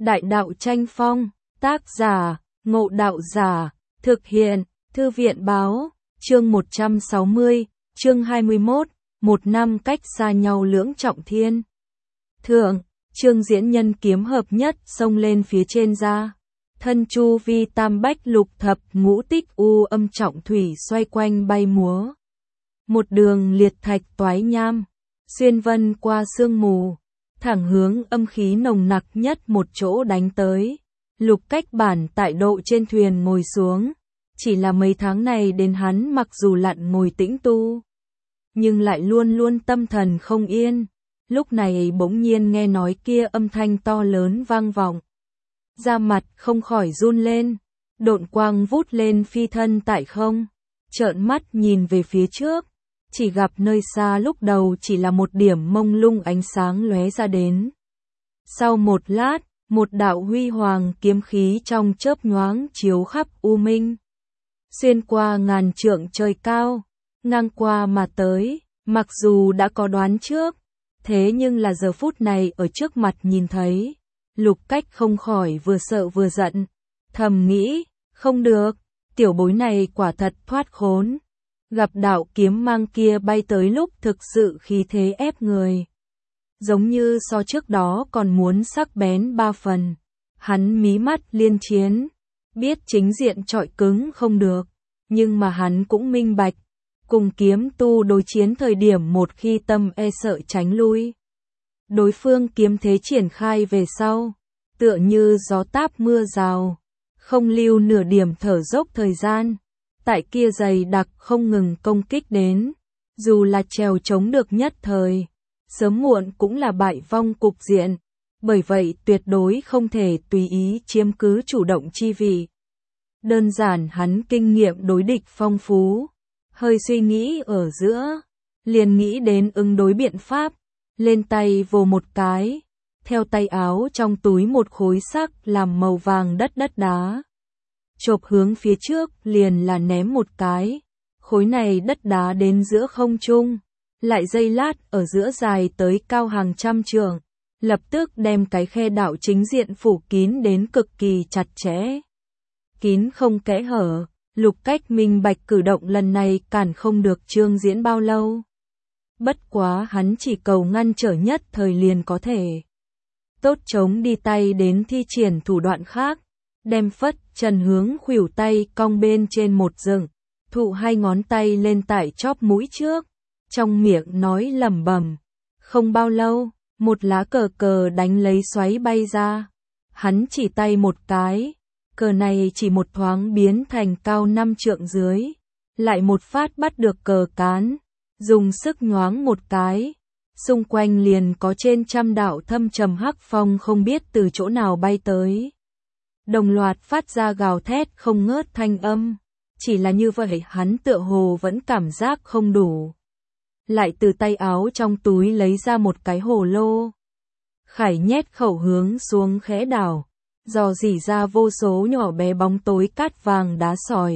Đại đạo tranh phong, tác giả, Ngộ Đạo Giả, thực hiện, Thư viện báo, chương 160, chương 21, một năm cách xa nhau lưỡng trọng thiên. Thượng, Trương Diễn nhân kiếm hợp nhất xông lên phía trên ra. Thân chu vi tam bách lục thập ngũ tích u âm trọng thủy xoay quanh bay múa. Một đường liệt thạch toái nham, xuyên vân qua sương mù, thẳng hướng âm khí nồng nặc nhất một chỗ đánh tới. Lục Cách Bản tại độ trên thuyền ngồi xuống. Chỉ là mấy tháng này đến hắn mặc dù lặn ngồi tĩnh tu, nhưng lại luôn luôn tâm thần không yên. Lúc này bỗng nhiên nghe nói kia âm thanh to lớn vang vọng. Da mặt không khỏi run lên, độn quang vút lên phi thân tại không. Trợn mắt nhìn về phía trước, chỉ gặp nơi xa lúc đầu chỉ là một điểm mông lung ánh sáng lóe ra đến. Sau một lát, một đạo huy hoàng kiếm khí trong chớp nhoáng chiếu khắp u minh, xuyên qua ngàn trượng trời cao, ngang qua mà tới. Mặc dù đã có đoán trước, thế nhưng là giờ phút này ở trước mặt nhìn thấy, Lục Cách không khỏi vừa sợ vừa giận, thầm nghĩ, không được, tiểu bối này quả thật thoát khốn. Gặp đạo kiếm mang kia bay tới lúc thực sự khí thế ép người, giống như so trước đó còn muốn sắc bén ba phần. Hắn mí mắt liên chiến, biết chính diện trọi cứng không được, nhưng mà hắn cũng minh bạch, cùng kiếm tu đối chiến thời điểm một khi tâm e sợ tránh lui, đối phương kiếm thế triển khai về sau, tựa như gió táp mưa rào, không lưu nửa điểm thở dốc thời gian. Tại kia dày đặc không ngừng công kích đến, dù là trèo chống được nhất thời, sớm muộn cũng là bại vong cục diện. Bởi vậy tuyệt đối không thể tùy ý chiếm cứ chủ động chi vị. Đơn giản hắn kinh nghiệm đối địch phong phú, hơi suy nghĩ ở giữa, liền nghĩ đến ứng đối biện pháp, lên tay vồ một cái, theo tay áo trong túi một khối sắc làm màu vàng đất đá. Chộp hướng phía trước liền là ném một cái, khối này đất đá đến giữa không trung, lại giây lát ở giữa dài tới cao hàng trăm trượng, lập tức đem cái khe đạo chính diện phủ kín đến cực kỳ chặt chẽ. Kín không kẽ hở, Lục Cách minh bạch cử động lần này cản không được Trương Diễn bao lâu. Bất quá hắn chỉ cầu ngăn trở nhất thời liền có thể. Tốt chống đi tay đến thi triển thủ đoạn khác, đem phất trần hướng khuỷu tay cong bên trên một dựng, thụ hai ngón tay lên tại chóp mũi trước, trong miệng nói lẩm bẩm. Không bao lâu, một lá cờ cờ đánh lấy xoáy bay ra. Hắn chỉ tay một cái, cờ này chỉ một thoáng biến thành cao 5 trượng dưới, lại một phát bắt được cờ cán, dùng sức nhoáng một cái, xung quanh liền có trên trăm đạo thâm trầm hắc phong không biết từ chỗ nào bay tới. Đồng loạt phát ra gào thét không ngớt thanh âm, chỉ là như vậy hắn tựa hồ vẫn cảm giác không đủ. Lại từ tay áo trong túi lấy ra một cái hồ lô. Khải nhét khẩu hướng xuống khẽ đảo, dò dỉ ra vô số nhỏ bé bóng tối cát vàng đá sỏi.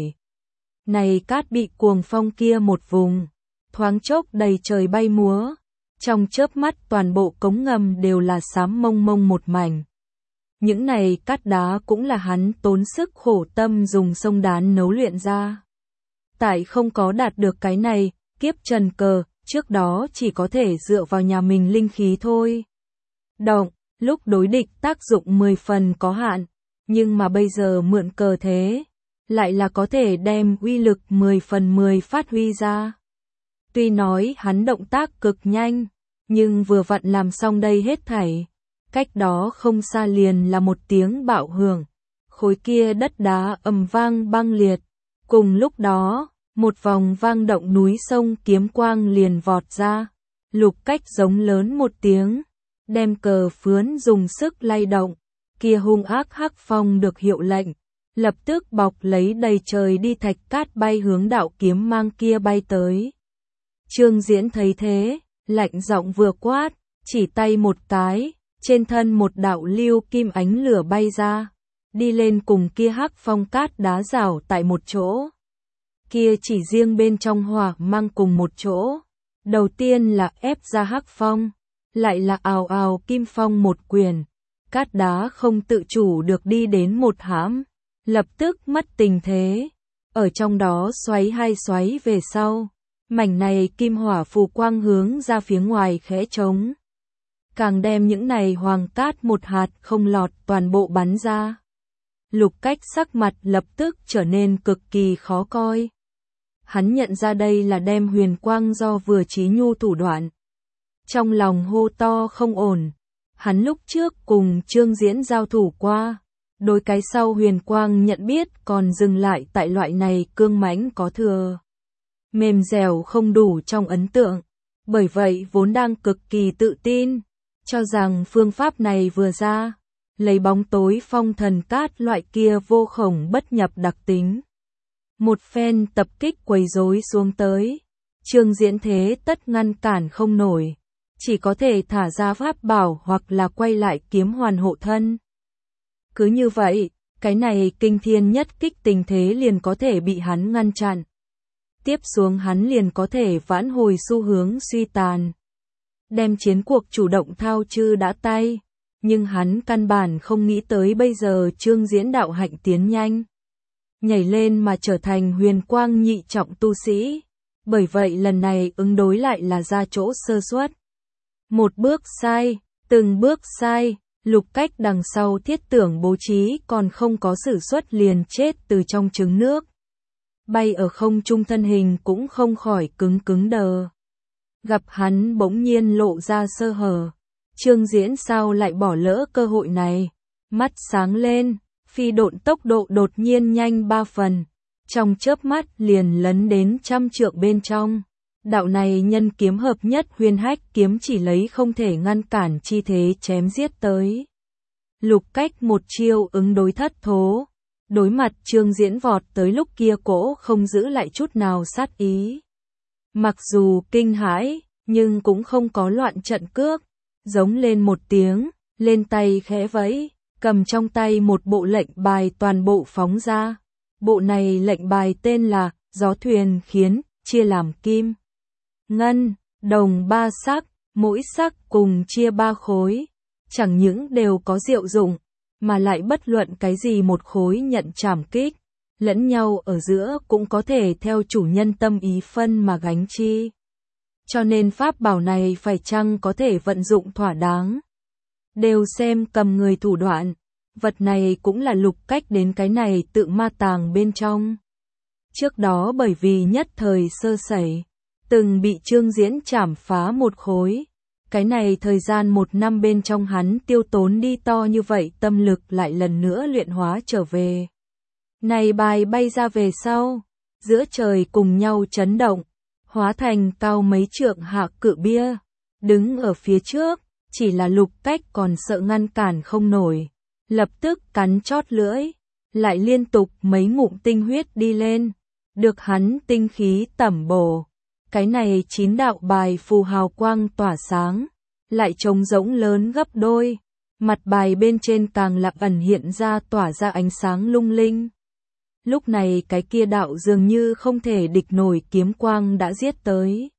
Này cát bị cuồng phong kia một vùng, thoáng chốc đầy trời bay múa, trong chớp mắt toàn bộ cống ngầm đều là xám mông mông một mảnh. Những này cát đá cũng là hắn tốn sức khổ tâm dùng sông đán nấu luyện ra. Tại không có đạt được cái này, kiếp trần cờ, trước đó chỉ có thể dựa vào nhà mình linh khí thôi. Động, lúc đối địch tác dụng 10 phần có hạn, nhưng mà bây giờ mượn cờ thế, lại là có thể đem uy lực 10 phần 10 phát huy ra. Tuy nói hắn động tác cực nhanh, nhưng vừa vặn làm xong đây hết thảy. Cách đó không xa liền là một tiếng bạo hưởng, khối kia đất đá ầm vang băng liệt. Cùng lúc đó, một vòng vang động núi sông kiếm quang liền vọt ra. Lục Cách giống lớn một tiếng, đem cờ phướn dùng sức lay động, kia hung ác hắc phong được hiệu lệnh, lập tức bọc lấy đầy trời đi thạch cát bay hướng đạo kiếm mang kia bay tới. Trương Diễn thấy thế, lạnh giọng vừa quát, chỉ tay một cái, trên thân một đạo lưu kim ánh lửa bay ra, đi lên cùng kia hắc phong cát đá rảo tại một chỗ. Kia chỉ riêng bên trong hỏa mang cùng một chỗ, đầu tiên là ép ra hắc phong, lại là ào ào kim phong một quyền, cát đá không tự chủ được đi đến một hãm, lập tức mất tình thế. Ở trong đó xoáy hai xoáy về sau, mảnh này kim hỏa phù quang hướng ra phía ngoài khẽ trống. Càng đem những này hoàng cát một hạt không lọt toàn bộ bắn ra. Lục Cách sắc mặt lập tức trở nên cực kỳ khó coi. Hắn nhận ra đây là đem huyền quang do vừa Chí Nhu thủ đoạn. Trong lòng hô to không ổn. Hắn lúc trước cùng Trương Diễn giao thủ qua. Đối cái sau huyền quang nhận biết còn dừng lại tại loại này cương mãnh có thừa. Mềm dẻo không đủ trong ấn tượng. Bởi vậy vốn đang cực kỳ tự tin. Cho rằng phương pháp này vừa ra. Lấy bóng tối phong thần cát loại kia vô khổng bất nhập đặc tính. Một phen tập kích quấy rối xuống tới. Trương Diễn thế tất ngăn cản không nổi. Chỉ có thể thả ra pháp bảo hoặc là quay lại kiếm hoàn hộ thân. Cứ như vậy, cái này kinh thiên nhất kích tình thế liền có thể bị hắn ngăn chặn. Tiếp xuống hắn liền có thể vãn hồi xu hướng suy tàn. Đem chiến cuộc chủ động thao chư đã tay. Nhưng hắn căn bản không nghĩ tới bây giờ Trương Diễn đạo hạnh tiến nhanh. Nhảy lên mà trở thành huyền quang nhị trọng tu sĩ. Bởi vậy lần này ứng đối lại là ra chỗ sơ suất. Một bước sai, từng bước sai, Lục Cách đằng sau thiết tưởng bố trí còn không có sử xuất liền chết từ trong trứng nước. Bay ở không trung thân hình cũng không khỏi cứng đờ. Gặp hắn bỗng nhiên lộ ra sơ hở. Trương Diễn sao lại bỏ lỡ cơ hội này? Mắt sáng lên, phi độn tốc độ đột nhiên nhanh 3 phần. Trong chớp mắt liền lấn đến 100 trượng bên trong. Đạo này nhân kiếm hợp nhất huyền hách kiếm chỉ lấy không thể ngăn cản chi thế chém giết tới. Lục Cách một chiêu ứng đối thất thố. Đối mặt Trương Diễn vọt tới lúc kia cỗ không giữ lại chút nào sát ý. Mặc dù kinh hãi, nhưng cũng không có loạn trận cước. Giống lên một tiếng, lên tay khẽ vẫy, cầm trong tay một bộ lệnh bài toàn bộ phóng ra. Bộ này lệnh bài tên là Gió Thuyền Khiến, chia làm kim, ngân, đồng 3 sắc, mỗi sắc cùng chia 3 khối. Chẳng những đều có diệu dụng, mà lại bất luận cái gì một khối nhận trảm kích, lẫn nhau ở giữa cũng có thể theo chủ nhân tâm ý phân mà gánh chi. Cho nên pháp bảo này phải chăng có thể vận dụng thỏa đáng. Đều xem cầm người thủ đoạn, vật này cũng là Lục Cách đến cái này tự ma tàng bên trong. Trước đó bởi vì nhất thời sơ sẩy, từng bị Trương Diễn chảm phá một khối. Cái này thời gian 1 năm bên trong hắn tiêu tốn đi to như vậy tâm lực lại lần nữa luyện hóa trở về. Này bài bay ra về sau, giữa trời cùng nhau chấn động. Hóa thành cao mấy trượng hạ cự bia, đứng ở phía trước, chỉ là Lục Cách còn sợ ngăn cản không nổi, lập tức cắn chót lưỡi, lại liên tục mấy ngụm tinh huyết đi lên, được hắn tinh khí tẩm bổ. Cái này 9 đạo bài phù hào quang tỏa sáng, lại trống rỗng lớn gấp đôi, mặt bài bên trên càng lạc ẩn hiện ra tỏa ra ánh sáng lung linh. Lúc này cái kia đạo dường như không thể địch nổi kiếm quang đã giết tới.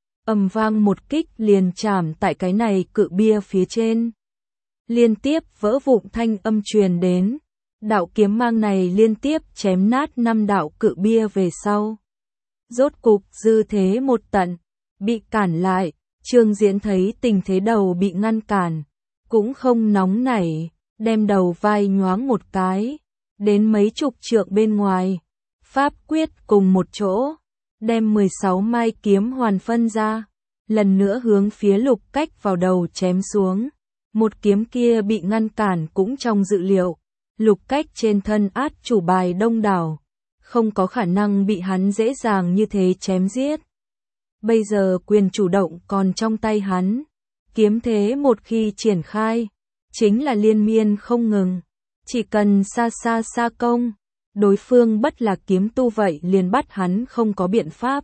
Ầm vang một kích liền chạm tại cái này cự bia phía trên. Liên tiếp vỡ vụn thanh âm truyền đến. Đạo kiếm mang này liên tiếp chém nát 5 đạo cự bia về sau. Rốt cục dư thế một tận, bị cản lại. Trương Diễn thấy tình thế đầu bị ngăn cản, cũng không nóng nảy, đem đầu vai nhoáng một cái. Đến mấy chục trượng bên ngoài, pháp quyết cùng một chỗ, đem 16 mai kiếm hoàn phân ra, lần nữa hướng phía Lục Cách vào đầu chém xuống. Một kiếm kia bị ngăn cản cũng trong dự liệu, Lục Cách trên thân át chủ bài đông đảo, không có khả năng bị hắn dễ dàng như thế chém giết. Bây giờ quyền chủ động còn trong tay hắn, kiếm thế một khi triển khai, chính là liên miên không ngừng. Chỉ cần xa công, đối phương bất là kiếm tu vậy liền bắt hắn không có biện pháp.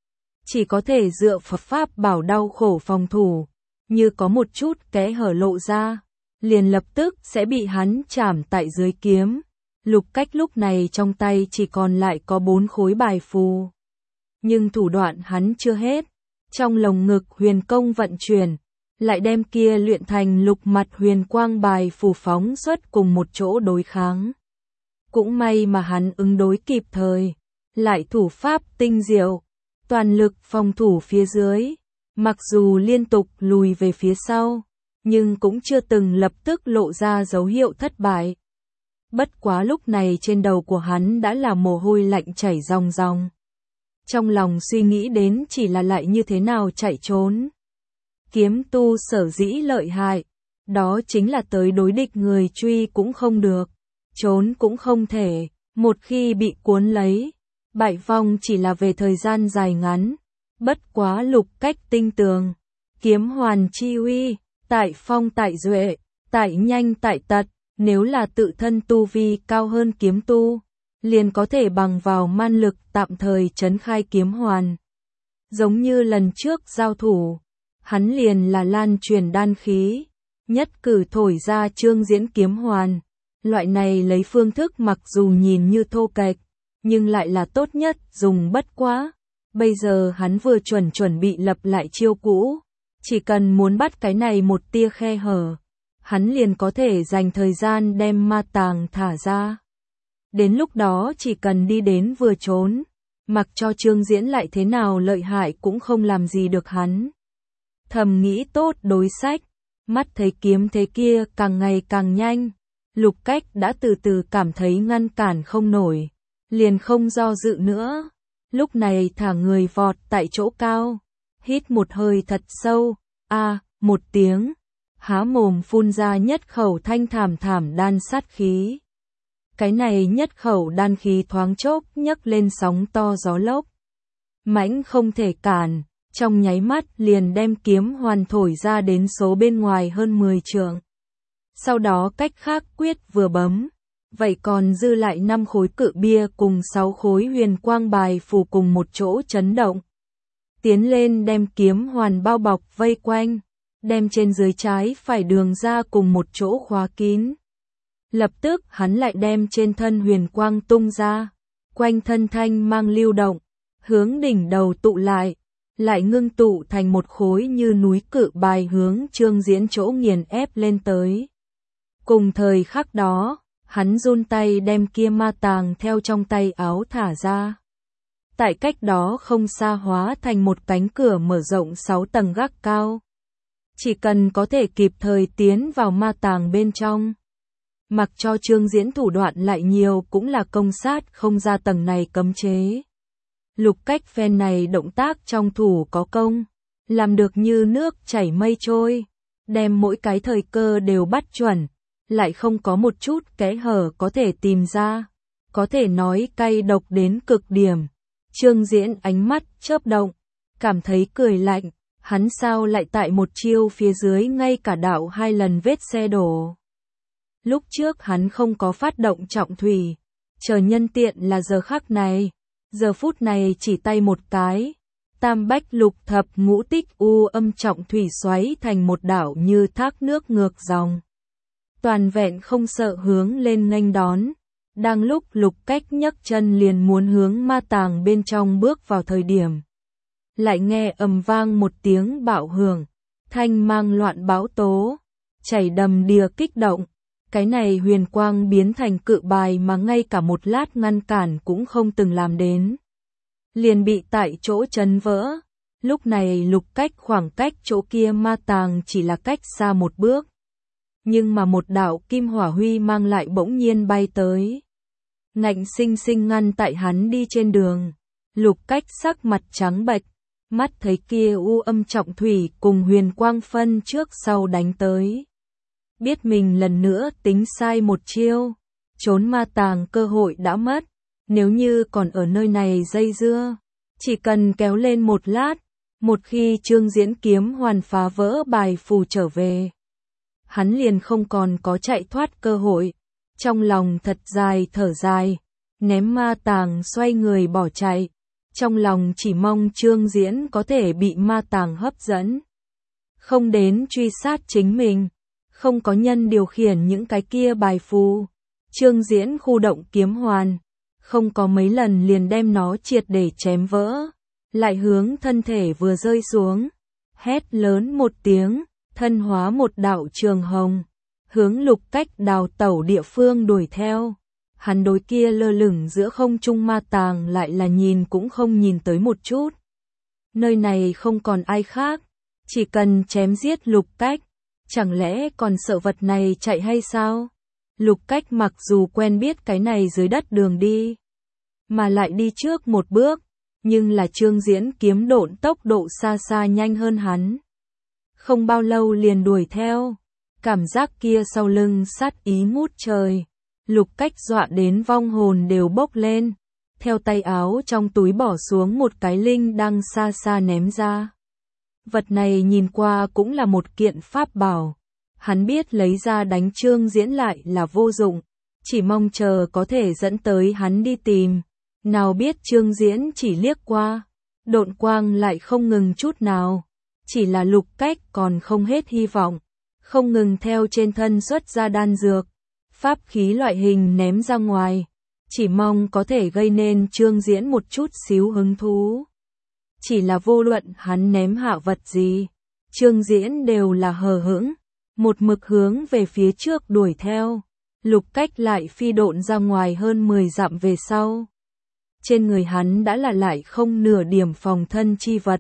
Chỉ có thể dựa Phật pháp bảo đau khổ phòng thủ, như có một chút kẽ hở lộ ra, liền lập tức sẽ bị hắn chảm tại dưới kiếm. Lục Cách lúc này trong tay chỉ còn lại có 4 khối bài phù. Nhưng thủ đoạn hắn chưa hết, trong lồng ngực huyền công vận chuyển, lại đem kia luyện thành lục mặt huyền quang bài phù phóng xuất cùng một chỗ đối kháng. Cũng may mà hắn ứng đối kịp thời, lại thủ pháp tinh diệu, toàn lực phòng thủ phía dưới, mặc dù liên tục lùi về phía sau, nhưng cũng chưa từng lập tức lộ ra dấu hiệu thất bại. Bất quá lúc này trên đầu của hắn đã là mồ hôi lạnh chảy ròng ròng. Trong lòng suy nghĩ đến chỉ là lại như thế nào chạy trốn. Kiếm tu sở dĩ lợi hại, đó chính là tới đối địch người truy cũng không được, trốn cũng không thể, một khi bị cuốn lấy, bại vong chỉ là về thời gian dài ngắn. Bất quá Lục Cách tinh tường, kiếm hoàn chi uy, tại phong tại duệ, tại nhanh tại tật, nếu là tự thân tu vi cao hơn kiếm tu, liền có thể bằng vào man lực tạm thời trấn khai kiếm hoàn. Giống như lần trước giao thủ, hắn liền là lan truyền đan khí, nhất cử thổi ra Trương Diễn kiếm hoàn. Loại này lấy phương thức mặc dù nhìn như thô kệch, nhưng lại là tốt nhất dùng bất quá. Bây giờ hắn vừa chuẩn bị lập lại chiêu cũ, chỉ cần muốn bắt cái này một tia khe hở, hắn liền có thể dành thời gian đem ma tàng thả ra. Đến lúc đó chỉ cần đi đến vừa trốn, mặc cho Trương Diễn lại thế nào lợi hại cũng không làm gì được hắn. Thầm nghĩ tốt đối sách, mắt thấy kiếm thế kia càng ngày càng nhanh, Lục Cách đã từ từ cảm thấy ngăn cản không nổi, liền không do dự nữa. Lúc này thả người vọt tại chỗ cao, hít một hơi thật sâu, một tiếng, há mồm phun ra nhất khẩu thanh thảm đan sát khí. Cái này nhất khẩu đan khí thoáng chốc nhấc lên sóng to gió lốc. Mãnh không thể cản, trong nháy mắt liền đem kiếm hoàn thổi ra đến số bên ngoài hơn 10 trượng. Sau đó cách khác quyết vừa bấm, vậy còn dư lại 5 khối cự bia cùng 6 khối huyền quang bài phù cùng một chỗ chấn động. Tiến lên đem kiếm hoàn bao bọc vây quanh, đem trên dưới trái phải đường ra cùng một chỗ khóa kín. Lập tức hắn lại đem trên thân huyền quang tung ra, quanh thân thanh mang lưu động, hướng đỉnh đầu tụ lại ngưng tụ thành một khối như núi cự bài hướng Trương Diễn chỗ nghiền ép lên tới. Cùng thời khắc đó, hắn run tay đem kia ma tàng theo trong tay áo thả ra. Tại cách đó không xa hóa thành một cánh cửa mở rộng 6 tầng gác cao. Chỉ cần có thể kịp thời tiến vào ma tàng bên trong, mặc cho Trương Diễn thủ đoạn lại nhiều cũng là công sát không ra tầng này cấm chế. Lục Cách phen này động tác trong thủ có công, làm được như nước chảy mây trôi, đem mỗi cái thời cơ đều bắt chuẩn, lại không có một chút kẽ hở có thể tìm ra, có thể nói cay độc đến cực điểm. Trương Diễn ánh mắt chớp động, cảm thấy cười lạnh, hắn sao lại tại một chiêu phía dưới ngay cả đạo 2 lần vết xe đổ. Lúc trước hắn không có phát động trọng thủy, chờ nhân tiện là giờ khắc này, giờ phút này chỉ tay một cái, tam bách lục thập ngũ tích u âm trọng thủy xoáy thành một đảo như thác nước ngược dòng. Toàn vẹn không sợ hướng lên nghênh đón, đang lúc Lục Cách nhấc chân liền muốn hướng ma tàng bên trong bước vào thời điểm. Lại nghe ầm vang một tiếng bạo hưởng, thanh mang loạn bão tố, chảy đầm đìa kích động. Cái này huyền quang biến thành cự bài mà ngay cả một lát ngăn cản cũng không từng làm đến. Liền bị tại chỗ chấn vỡ. Lúc này Lục Cách khoảng cách chỗ kia ma tàng chỉ là cách xa một bước. Nhưng mà một đạo kim hỏa huy mang lại bỗng nhiên bay tới. Ngạnh sinh sinh ngăn tại hắn đi trên đường. Lục Cách sắc mặt trắng bệch, mắt thấy kia u âm trọng thủy cùng huyền quang phân trước sau đánh tới. Biết mình lần nữa tính sai một chiêu, trốn ma tàng cơ hội đã mất, nếu như còn ở nơi này dây dưa, chỉ cần kéo lên một lát, một khi Trương Diễn kiếm hoàn phá vỡ bài phù trở về, hắn liền không còn có chạy thoát cơ hội. Trong lòng thật dài thở dài, ném ma tàng xoay người bỏ chạy, trong lòng chỉ mong Trương Diễn có thể bị ma tàng hấp dẫn, không đến truy sát chính mình. Không có nhân điều khiển những cái kia bài phù, Trương Diễn khu động kiếm hoàn, không có mấy lần liền đem nó triệt để chém vỡ, lại hướng thân thể vừa rơi xuống, hét lớn một tiếng, thân hóa một đạo trường hồng, hướng Lục Cách đào tẩu địa phương đuổi theo. Hắn đối kia lơ lửng giữa không trung ma tàng lại là nhìn cũng không nhìn tới một chút. Nơi này không còn ai khác, chỉ cần chém giết Lục Cách, chẳng lẽ còn sợ vật này chạy hay sao? Lục Cách mặc dù quen biết cái này dưới đất đường đi, mà lại đi trước một bước, nhưng là Trương Diễn kiếm độn tốc độ xa xa nhanh hơn hắn. Không bao lâu liền đuổi theo, cảm giác kia sau lưng sát ý ngút trời. Lục Cách dọa đến vong hồn đều bốc lên, theo tay áo trong túi bỏ xuống một cái linh đăng xa xa ném ra. Vật này nhìn qua cũng là một kiện pháp bảo. Hắn biết lấy ra đánh Trương Diễn lại là vô dụng, chỉ mong chờ có thể dẫn tới hắn đi tìm. Nào biết Trương Diễn chỉ liếc qua, độn quang lại không ngừng chút nào. Chỉ là Lục Cách còn không hết hy vọng, không ngừng theo trên thân xuất ra đan dược, pháp khí loại hình ném ra ngoài, chỉ mong có thể gây nên Trương Diễn một chút xíu hứng thú. Chỉ là vô luận hắn ném hạ vật gì, Trương Diễn đều là hờ hững, một mực hướng về phía trước đuổi theo. Lục Cách lại phi độn ra ngoài hơn 10 dặm về sau. Trên người hắn đã là lại không nửa điểm phòng thân chi vật.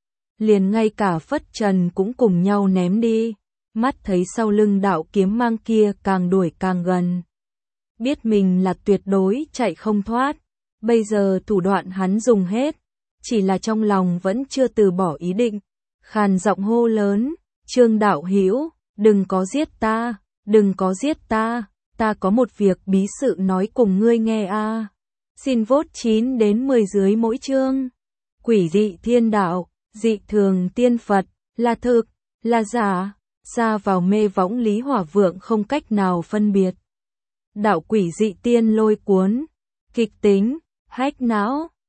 Liền ngay cả phất trần cũng cùng nhau ném đi. Mắt thấy sau lưng đạo kiếm mang kia càng đuổi càng gần. Biết mình là tuyệt đối chạy không thoát. Bây giờ thủ đoạn hắn dùng hết. Chỉ là trong lòng vẫn chưa từ bỏ ý định. Khàn giọng hô lớn, Trương đạo hữu, đừng có giết ta, đừng có giết ta, ta có một việc bí sự nói cùng ngươi nghe a. Xin vote 9 đến 10 dưới mỗi chương. Quỷ dị thiên đạo, dị thường tiên Phật, là thực, là giả, xa vào mê võng Lý Hỏa Vượng không cách nào phân biệt. Đạo quỷ dị tiên lôi cuốn, kịch tính, hách não.